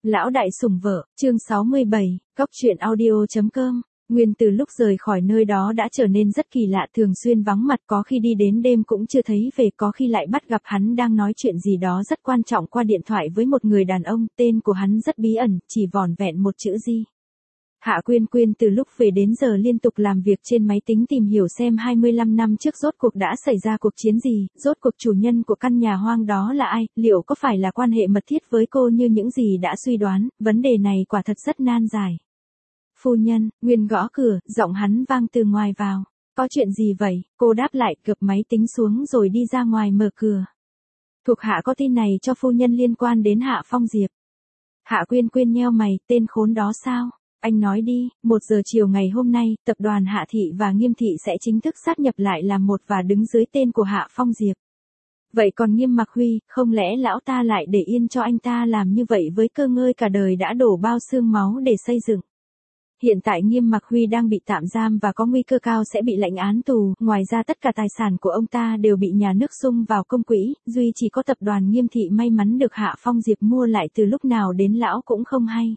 Lão đại sủng vợ, chương 67, Góc truyện audio.com. Nguyên từ lúc rời khỏi nơi đó đã trở nên rất kỳ lạ, thường xuyên vắng mặt, có khi đi đến đêm cũng chưa thấy về, có khi lại bắt gặp hắn đang nói chuyện gì đó rất quan trọng qua điện thoại với một người đàn ông, tên của hắn rất bí ẩn, chỉ vỏn vẹn một chữ Di. Hạ Quyên Quyên từ lúc về đến giờ liên tục làm việc trên máy tính tìm hiểu xem 25 năm trước rốt cuộc đã xảy ra cuộc chiến gì, rốt cuộc chủ nhân của căn nhà hoang đó là ai, liệu có phải là quan hệ mật thiết với cô như những gì đã suy đoán, vấn đề này quả thật rất nan giải. Phu nhân, Nguyên gõ cửa, giọng hắn vang từ ngoài vào. Có chuyện gì vậy? Cô đáp lại, gập máy tính xuống rồi đi ra ngoài mở cửa. Thuộc hạ có tin này cho phu nhân liên quan đến Hạ Phong Diệp. Hạ Quyên Quyên nheo mày, tên khốn đó sao? Anh nói đi, 1 giờ chiều ngày hôm nay, tập đoàn Hạ Thị và Nghiêm Thị sẽ chính thức sát nhập lại làm một và đứng dưới tên của Hạ Phong Diệp. Vậy còn Nghiêm Mặc Huy, không lẽ lão ta lại để yên cho anh ta làm như vậy với cơ ngơi cả đời đã đổ bao xương máu để xây dựng? Hiện tại Nghiêm Mặc Huy đang bị tạm giam và có nguy cơ cao sẽ bị lãnh án tù, ngoài ra tất cả tài sản của ông ta đều bị nhà nước sung vào công quỹ, duy chỉ có tập đoàn Nghiêm Thị may mắn được Hạ Phong Diệp mua lại, từ lúc nào đến lão cũng không hay.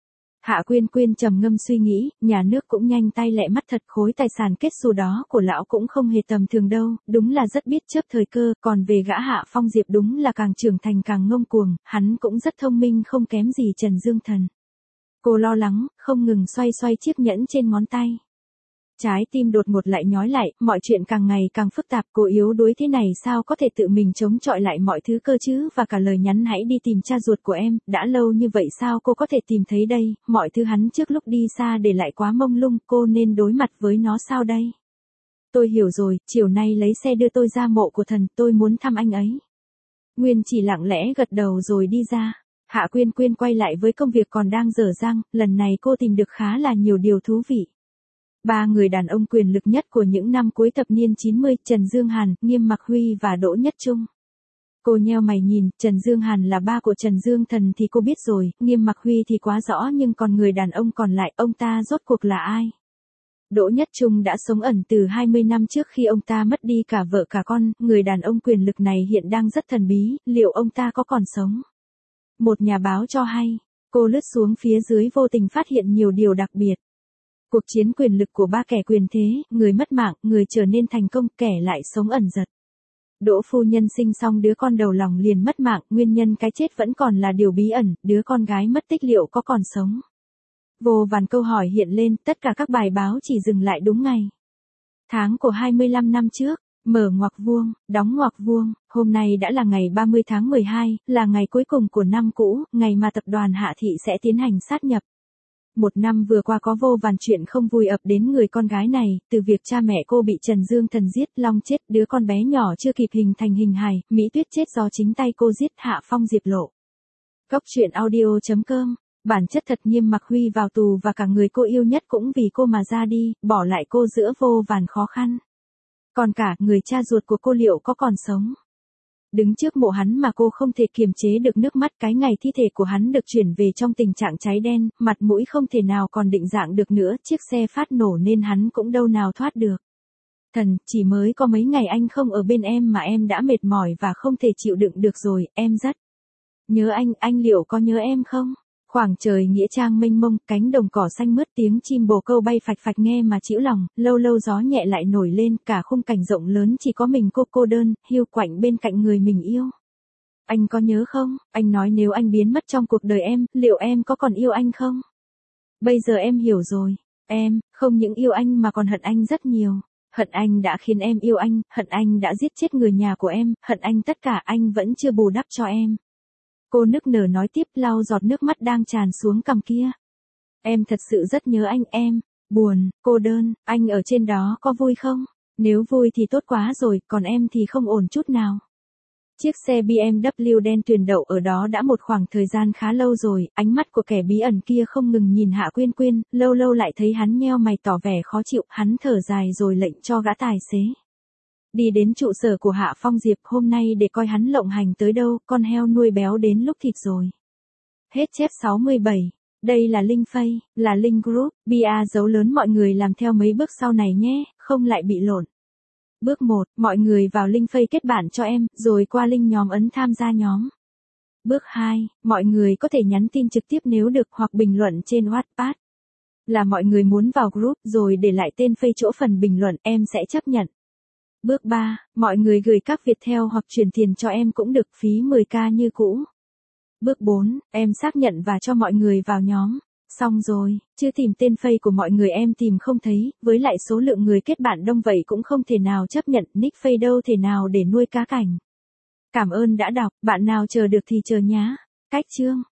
Hạ Quyên Quyên trầm ngâm suy nghĩ, nhà nước cũng nhanh tay lẹ mắt thật, khối tài sản kết xù đó của lão cũng không hề tầm thường đâu, đúng là rất biết chớp thời cơ, còn về gã Hạ Phong Diệp đúng là càng trưởng thành càng ngông cuồng, hắn cũng rất thông minh không kém gì Trần Dương Thần. Cô lo lắng, không ngừng xoay xoay chiếc nhẫn trên ngón tay. Trái tim đột ngột lại nhói lại, mọi chuyện càng ngày càng phức tạp, cô yếu đuối thế này sao có thể tự mình chống chọi lại mọi thứ cơ chứ, và cả lời nhắn hãy đi tìm cha ruột của em, đã lâu như vậy sao cô có thể tìm thấy đây, mọi thứ hắn trước lúc đi xa để lại quá mông lung, cô nên đối mặt với nó sao đây? Tôi hiểu rồi, chiều nay lấy xe đưa tôi ra mộ của thần, tôi muốn thăm anh ấy. Nguyên chỉ lặng lẽ gật đầu rồi đi ra. Hạ Quyên Quyên quay lại với công việc còn đang dở dang, lần này cô tìm được khá là nhiều điều thú vị. 3 người đàn ông quyền lực nhất của những năm cuối thập niên 90, Trần Dương Hàn, Nghiêm Mặc Huy và Đỗ Nhất Trung. Cô nheo mày nhìn, Trần Dương Hàn là ba của Trần Dương Thần thì cô biết rồi, Nghiêm Mặc Huy thì quá rõ, nhưng còn người đàn ông còn lại, ông ta rốt cuộc là ai? Đỗ Nhất Trung đã sống ẩn từ 20 năm trước khi ông ta mất đi cả vợ cả con, người đàn ông quyền lực này hiện đang rất thần bí, liệu ông ta có còn sống? Một nhà báo cho hay, cô lướt xuống phía dưới vô tình phát hiện nhiều điều đặc biệt. Cuộc chiến quyền lực của 3 kẻ quyền thế, người mất mạng, người trở nên thành công, kẻ lại sống ẩn giật. Đỗ phu nhân sinh xong đứa con đầu lòng liền mất mạng, nguyên nhân cái chết vẫn còn là điều bí ẩn, đứa con gái mất tích liệu có còn sống? Vô vàn câu hỏi hiện lên, tất cả các bài báo chỉ dừng lại đúng ngày. Tháng của 25 năm trước. Mở ngoặc vuông, đóng ngoặc vuông, hôm nay đã là ngày 30 tháng 12, là ngày cuối cùng của năm cũ, ngày mà tập đoàn Hạ Thị sẽ tiến hành sát nhập. Một năm vừa qua có vô vàn chuyện không vui ập đến người con gái này, từ việc cha mẹ cô bị Trần Dương Thần giết, Long chết, đứa con bé nhỏ chưa kịp hình thành hình hài, Mỹ Tuyết chết do chính tay cô giết, Hạ Phong Diệp lộ. Góc truyện audio.com. Bản chất thật Nghiêm Mặc Huy vào tù và cả người cô yêu nhất cũng vì cô mà ra đi, bỏ lại cô giữa vô vàn khó khăn. Còn cả, người cha ruột của cô liệu có còn sống? Đứng trước mộ hắn mà cô không thể kiềm chế được nước mắt, cái ngày thi thể của hắn được chuyển về trong tình trạng cháy đen, mặt mũi không thể nào còn định dạng được nữa, chiếc xe phát nổ nên hắn cũng đâu nào thoát được. Thần, chỉ mới có mấy ngày anh không ở bên em mà em đã mệt mỏi và không thể chịu đựng được rồi, em rất nhớ anh liệu có nhớ em không? Khoảng trời nghĩa trang mênh mông, cánh đồng cỏ xanh mướt, tiếng chim bồ câu bay phạch phạch nghe mà chĩu lòng, lâu lâu gió nhẹ lại nổi lên, cả khung cảnh rộng lớn chỉ có mình cô đơn, hiu quạnh bên cạnh người mình yêu. Anh có nhớ không? Anh nói nếu anh biến mất trong cuộc đời em, liệu em có còn yêu anh không? Bây giờ em hiểu rồi, em, không những yêu anh mà còn hận anh rất nhiều. Hận anh đã khiến em yêu anh, hận anh đã giết chết người nhà của em, hận anh tất cả anh vẫn chưa bù đắp cho em. Cô nức nở nói tiếp, lau giọt nước mắt đang tràn xuống cằm kia. Em thật sự rất nhớ anh, em buồn, cô đơn, anh ở trên đó có vui không? Nếu vui thì tốt quá rồi, còn em thì không ổn chút nào. Chiếc xe BMW đen tuyền đậu ở đó đã một khoảng thời gian khá lâu rồi, ánh mắt của kẻ bí ẩn kia không ngừng nhìn Hạ Quyên Quyên, lâu lâu lại thấy hắn nheo mày tỏ vẻ khó chịu, hắn thở dài rồi lệnh cho gã tài xế đi đến trụ sở của Hạ Phong Diệp hôm nay để coi hắn lộng hành tới đâu, con heo nuôi béo đến lúc thịt rồi. Hết chép 67. Đây là Linh Pay, là Linh Group, bia dấu lớn mọi người làm theo mấy bước sau này nhé, không lại bị lộn. Bước 1, mọi người vào Linh Pay kết bạn cho em, rồi qua link nhóm ấn tham gia nhóm. Bước 2, mọi người có thể nhắn tin trực tiếp nếu được hoặc bình luận trên Wattpad. Là mọi người muốn vào group rồi để lại tên Face chỗ phần bình luận, em sẽ chấp nhận. Bước 3, mọi người gửi các Viettel hoặc chuyển tiền cho em cũng được, phí 10k như cũ. Bước 4, em xác nhận và cho mọi người vào nhóm. Xong rồi, chưa tìm tên Face của mọi người em tìm không thấy, với lại số lượng người kết bạn đông vậy cũng không thể nào chấp nhận nick Face đâu thể nào để nuôi cá cảnh. Cảm ơn đã đọc, bạn nào chờ được thì chờ nhá. Cách chương